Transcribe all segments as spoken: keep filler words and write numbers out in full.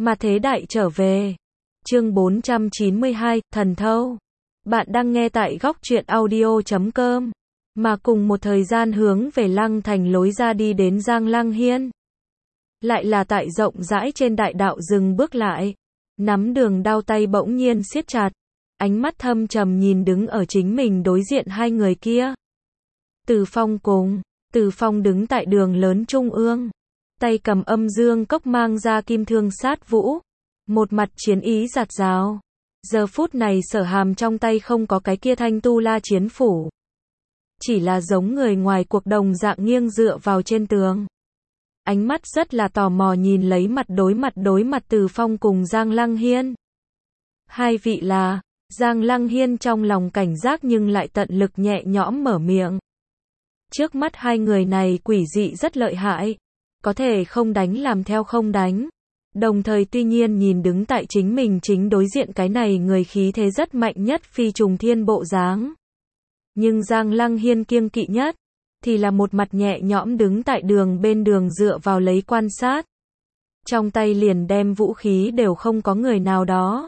Mà thế đại trở về. Chương bốn trăm chín mươi hai, Thần Thâu. Bạn đang nghe tại góc truyện audio chấm com. Mà cùng một thời gian hướng về Lăng Thành lối ra đi đến Giang Lăng Hiên. Lại là tại rộng rãi trên đại đạo dừng bước lại. Nắm đường đao tay bỗng nhiên siết chặt. Ánh mắt thâm trầm nhìn đứng ở chính mình đối diện hai người kia. Từ Phong cùng, Từ Phong đứng tại đường lớn trung ương. Tay cầm âm dương cốc mang ra kim thương sát vũ. Một mặt chiến ý giạt rào. Giờ phút này Sở Hàm trong tay không có cái kia thanh tu la chiến phủ. Chỉ là giống người ngoài cuộc đồng dạng nghiêng dựa vào trên tường. Ánh mắt rất là tò mò nhìn lấy mặt đối mặt đối mặt Từ Phong cùng Giang Lăng Hiên. Hai vị là, Giang Lăng Hiên trong lòng cảnh giác nhưng lại tận lực nhẹ nhõm mở miệng. Trước mắt hai người này quỷ dị rất lợi hại. Có thể không đánh làm theo không đánh. Đồng thời tuy nhiên nhìn đứng tại chính mình chính đối diện cái này người khí thế rất mạnh nhất phi trùng thiên bộ dáng. Nhưng Giang Lăng Hiên kiêng kỵ nhất, thì là một mặt nhẹ nhõm đứng tại đường bên đường dựa vào lấy quan sát. Trong tay liền đem vũ khí đều không có người nào đó.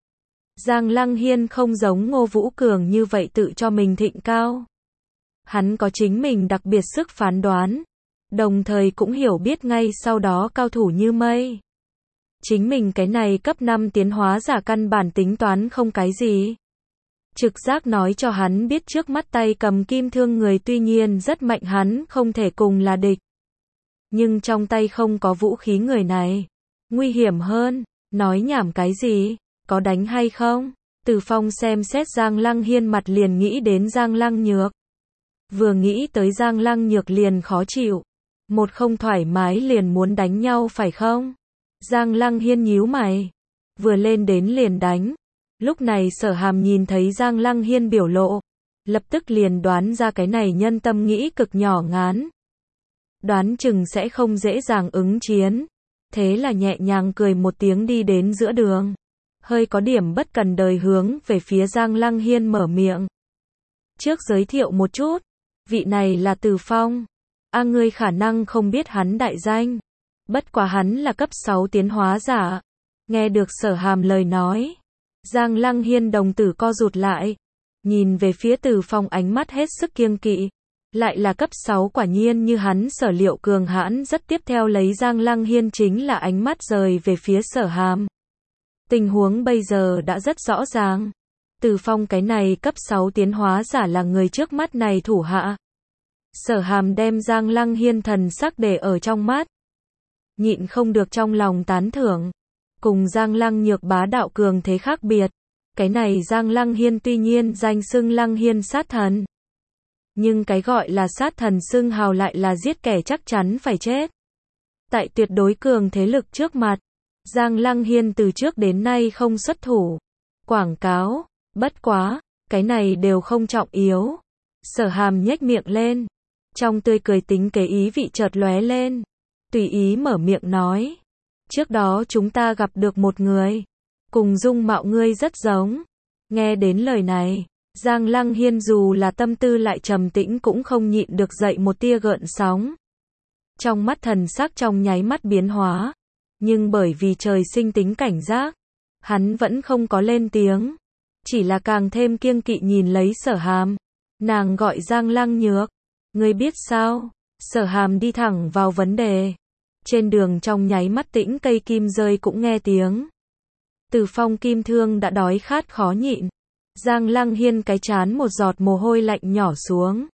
Giang Lăng Hiên không giống Ngô Vũ Cường như vậy tự cho mình thịnh cao. Hắn có chính mình đặc biệt sức phán đoán. Đồng thời cũng hiểu biết ngay sau đó cao thủ như mây. Chính mình cái này cấp năm tiến hóa giả căn bản tính toán không cái gì. Trực giác nói cho hắn biết trước mắt tay cầm kim thương người tuy nhiên rất mạnh hắn không thể cùng là địch. Nhưng trong tay không có vũ khí người này. Nguy hiểm hơn, nói nhảm cái gì, có đánh hay không? Từ Phong xem xét Giang Lăng Hiên mặt liền nghĩ đến Giang Lăng Nhược. Vừa nghĩ tới Giang Lăng Nhược liền khó chịu. Một không thoải mái liền muốn đánh nhau phải không? Giang Lăng Hiên nhíu mày. Vừa lên đến liền đánh. Lúc này Sở Hàm nhìn thấy Giang Lăng Hiên biểu lộ. Lập tức liền đoán ra cái này nhân tâm nghĩ cực nhỏ ngán. Đoán chừng sẽ không dễ dàng ứng chiến. Thế là nhẹ nhàng cười một tiếng đi đến giữa đường. Hơi có điểm bất cần đời hướng về phía Giang Lăng Hiên mở miệng. Trước giới thiệu một chút. Vị này là Từ Phong. A à, ngươi khả năng không biết hắn đại danh. Bất quá hắn là cấp sáu tiến hóa giả. Nghe được Sở Hàm lời nói. Giang Lăng Hiên đồng tử co rụt lại. Nhìn về phía Từ Phong ánh mắt hết sức kiêng kỵ. Lại là cấp sáu quả nhiên như hắn sở liệu cường hãn rất tiếp theo lấy Giang Lăng Hiên chính là ánh mắt rời về phía Sở Hàm. Tình huống bây giờ đã rất rõ ràng. Từ Phong cái này cấp sáu tiến hóa giả là người trước mắt này thủ hạ. Sở Hàm đem Giang Lăng Hiên thần sắc để ở trong mắt. Nhịn không được trong lòng tán thưởng. Cùng Giang Lăng Nhược bá đạo cường thế khác biệt. Cái này Giang Lăng Hiên tuy nhiên danh xưng Lăng Hiên sát thần. Nhưng cái gọi là sát thần xưng hào lại là giết kẻ chắc chắn phải chết. Tại tuyệt đối cường thế lực trước mặt. Giang Lăng Hiên từ trước đến nay không xuất thủ. Quảng cáo. Bất quá. Cái này đều không trọng yếu. Sở Hàm nhếch miệng lên. Trong tươi cười tính kế ý vị chợt lóe lên. Tùy ý mở miệng nói. Trước đó chúng ta gặp được một người. Cùng dung mạo ngươi rất giống. Nghe đến lời này. Giang Lăng Hiên dù là tâm tư lại trầm tĩnh cũng không nhịn được dậy một tia gợn sóng. Trong mắt thần sắc trong nháy mắt biến hóa. Nhưng bởi vì trời sinh tính cảnh giác. Hắn vẫn không có lên tiếng. Chỉ là càng thêm kiêng kỵ nhìn lấy Sở Hàm. Nàng gọi Giang Lăng Nhược. Ngươi biết sao? Sở Hàm đi thẳng vào vấn đề. Trên đường trong nháy mắt tĩnh cây kim rơi cũng nghe tiếng. Từ Phong kim thương đã đói khát khó nhịn. Giang Lăng Hiên cái chán một giọt mồ hôi lạnh nhỏ xuống.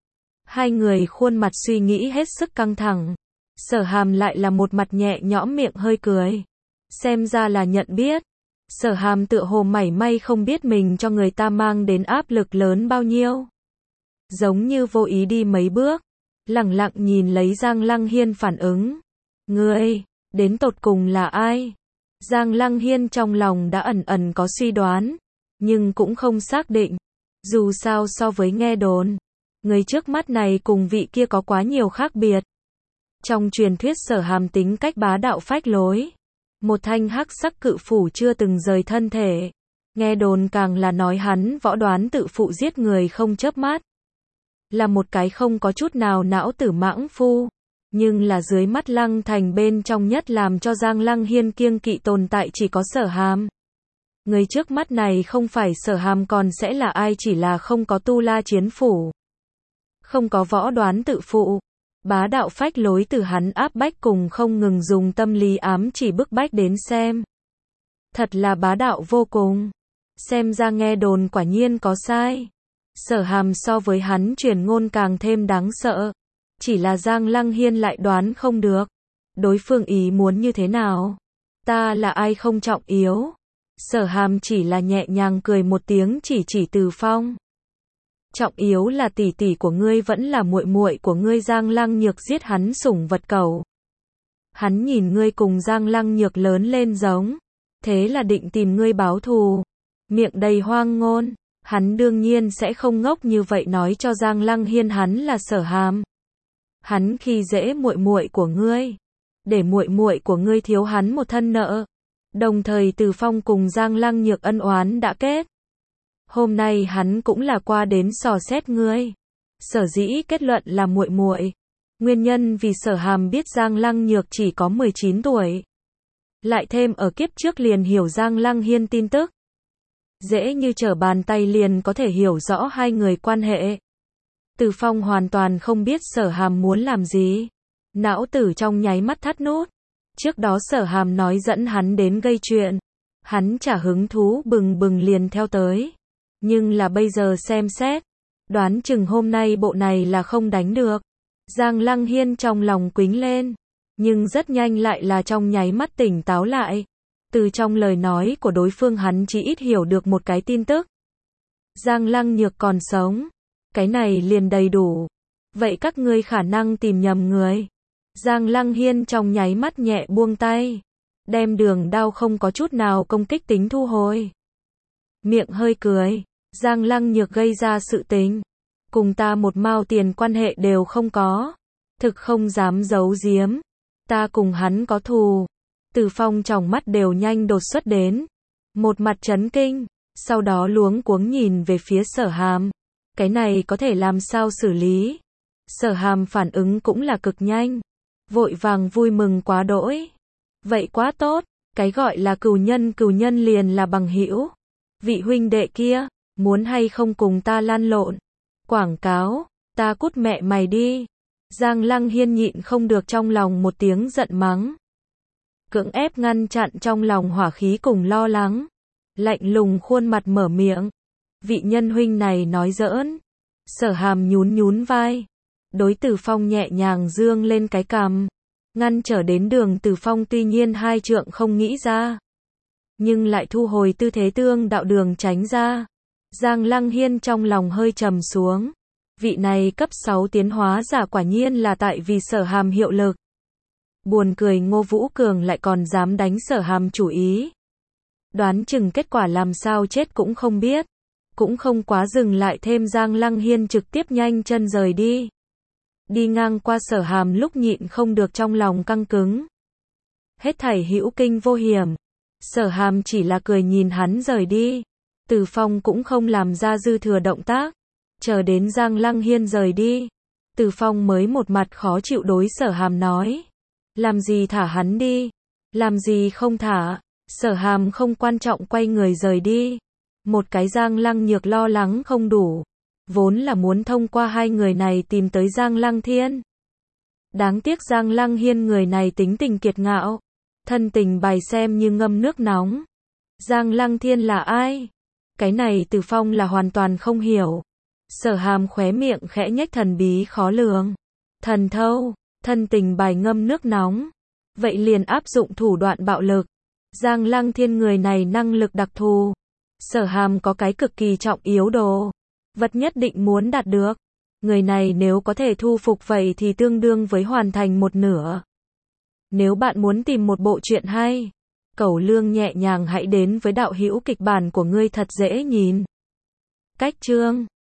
Hai người khuôn mặt suy nghĩ hết sức căng thẳng. Sở Hàm lại là một mặt nhẹ nhõm miệng hơi cười. Xem ra là nhận biết. Sở Hàm tựa hồ mảy may không biết mình cho người ta mang đến áp lực lớn bao nhiêu. Giống như vô ý đi mấy bước. Lẳng lặng nhìn lấy Giang Lăng Hiên phản ứng. Ngươi, đến tột cùng là ai? Giang Lăng Hiên trong lòng đã ẩn ẩn có suy đoán. Nhưng cũng không xác định. Dù sao so với nghe đồn. Người trước mắt này cùng vị kia có quá nhiều khác biệt. Trong truyền thuyết Sở Hàm tính cách bá đạo phách lối. Một thanh hắc sắc cự phủ chưa từng rời thân thể. Nghe đồn càng là nói hắn võ đoán tự phụ giết người không chớp mắt. Là một cái không có chút nào não tử mãng phu. Nhưng là dưới mắt Lăng Thành bên trong nhất làm cho Giang Lăng Hiên kiêng kỵ tồn tại chỉ có Sở Hàm. Người trước mắt này không phải Sở Hàm còn sẽ là ai, chỉ là không có tu la chiến phủ. Không có võ đoán tự phụ. Bá đạo phách lối từ hắn áp bách cùng không ngừng dùng tâm lý ám chỉ bức bách đến xem. Thật là bá đạo vô cùng. Xem ra nghe đồn quả nhiên có sai. Sở Hàm so với hắn truyền ngôn càng thêm đáng sợ. Chỉ là Giang Lăng Hiên lại đoán không được. Đối phương ý muốn như thế nào? Ta là ai không trọng yếu. Sở Hàm chỉ là nhẹ nhàng cười một tiếng chỉ chỉ Từ Phong. Trọng yếu là tỷ tỷ của ngươi vẫn là muội muội của ngươi. Giang Lăng Nhược giết hắn sủng vật cẩu. Hắn nhìn ngươi cùng Giang Lăng Nhược lớn lên giống. Thế là định tìm ngươi báo thù. Miệng đầy hoang ngôn. Hắn đương nhiên sẽ không ngốc như vậy nói cho Giang Lăng Hiên hắn là Sở Hàm. Hắn khi dễ muội muội của ngươi, để muội muội của ngươi thiếu hắn một thân nợ. Đồng thời Từ Phong cùng Giang Lăng Nhược ân oán đã kết. Hôm nay hắn cũng là qua đến dò xét ngươi. Sở dĩ kết luận là muội muội. Nguyên nhân vì Sở Hàm biết Giang Lăng Nhược chỉ có mười chín tuổi. Lại thêm ở kiếp trước liền hiểu Giang Lăng Hiên tin tức. Dễ như trở bàn tay liền có thể hiểu rõ hai người quan hệ. Từ Phong hoàn toàn không biết Sở Hàm muốn làm gì. Não tử trong nháy mắt thắt nút. Trước đó Sở Hàm nói dẫn hắn đến gây chuyện. Hắn chả hứng thú bừng bừng liền theo tới. Nhưng là bây giờ xem xét. Đoán chừng hôm nay bộ này là không đánh được. Giang Lăng Hiên trong lòng quính lên. Nhưng rất nhanh lại là trong nháy mắt tỉnh táo lại. Từ trong lời nói của đối phương hắn chỉ ít hiểu được một cái tin tức. Giang Lăng Nhược còn sống. Cái này liền đầy đủ. Vậy các ngươi khả năng tìm nhầm người. Giang Lăng Hiên trong nháy mắt nhẹ buông tay. Đem đường đao không có chút nào công kích tính thu hồi. Miệng hơi cười. Giang Lăng Nhược gây ra sự tình. Cùng ta một mao tiền quan hệ đều không có. Thực không dám giấu giếm. Ta cùng hắn có thù. Từ Phong trong mắt đều nhanh đột xuất đến. Một mặt chấn kinh. Sau đó luống cuống nhìn về phía Sở Hàm. Cái này có thể làm sao xử lý? Sở Hàm phản ứng cũng là cực nhanh. Vội vàng vui mừng quá đỗi. Vậy quá tốt. Cái gọi là cừu nhân cừu nhân liền là bằng hữu. Vị huynh đệ kia, muốn hay không cùng ta lan lộn? Quảng cáo, ta cút mẹ mày đi. Giang Lăng Hiên nhịn không được trong lòng một tiếng giận mắng. Cưỡng ép ngăn chặn trong lòng hỏa khí cùng lo lắng. Lạnh lùng khuôn mặt mở miệng. Vị nhân huynh này nói giỡn. Sở Hàm nhún nhún vai. Đối Từ Phong nhẹ nhàng dương lên cái cằm. Ngăn trở đến đường Từ Phong tuy nhiên hai trượng không nghĩ ra. Nhưng lại thu hồi tư thế tương đạo đường tránh ra. Giang Lăng Hiên trong lòng hơi trầm xuống. Vị này cấp sáu tiến hóa giả quả nhiên là tại vì Sở Hàm hiệu lực. Buồn cười Ngô Vũ Cường lại còn dám đánh Sở Hàm chủ ý. Đoán chừng kết quả làm sao chết cũng không biết. Cũng không quá dừng lại thêm Giang Lăng Hiên trực tiếp nhanh chân rời đi. Đi ngang qua Sở Hàm lúc nhịn không được trong lòng căng cứng. Hết thảy hữu kinh vô hiểm. Sở Hàm chỉ là cười nhìn hắn rời đi. Từ Phong cũng không làm ra dư thừa động tác. Chờ đến Giang Lăng Hiên rời đi. Từ Phong mới một mặt khó chịu đối Sở Hàm nói. Làm gì thả hắn đi? Làm gì không thả? Sở Hàm không quan trọng quay người rời đi. Một cái Giang Lăng Nhược lo lắng không đủ. Vốn là muốn thông qua hai người này tìm tới Giang Lăng Thiên. Đáng tiếc Giang Lăng Hiên người này tính tình kiệt ngạo. Thân tình bài xem như ngâm nước nóng. Giang Lăng Thiên là ai? Cái này Từ Phong là hoàn toàn không hiểu. Sở Hàm khóe miệng khẽ nhếch thần bí khó lường. Thần thâu, thân tình bài ngâm nước nóng. Vậy liền áp dụng thủ đoạn bạo lực. Giang Lăng Thiên người này năng lực đặc thù. Sở Hàm có cái cực kỳ trọng yếu đồ. Vật nhất định muốn đạt được. Người này nếu có thể thu phục vậy thì tương đương với hoàn thành một nửa. Nếu bạn muốn tìm một bộ truyện hay, Cẩu Lương nhẹ nhàng hãy đến với đạo hữu kịch bản của ngươi thật dễ nhìn. Cách chương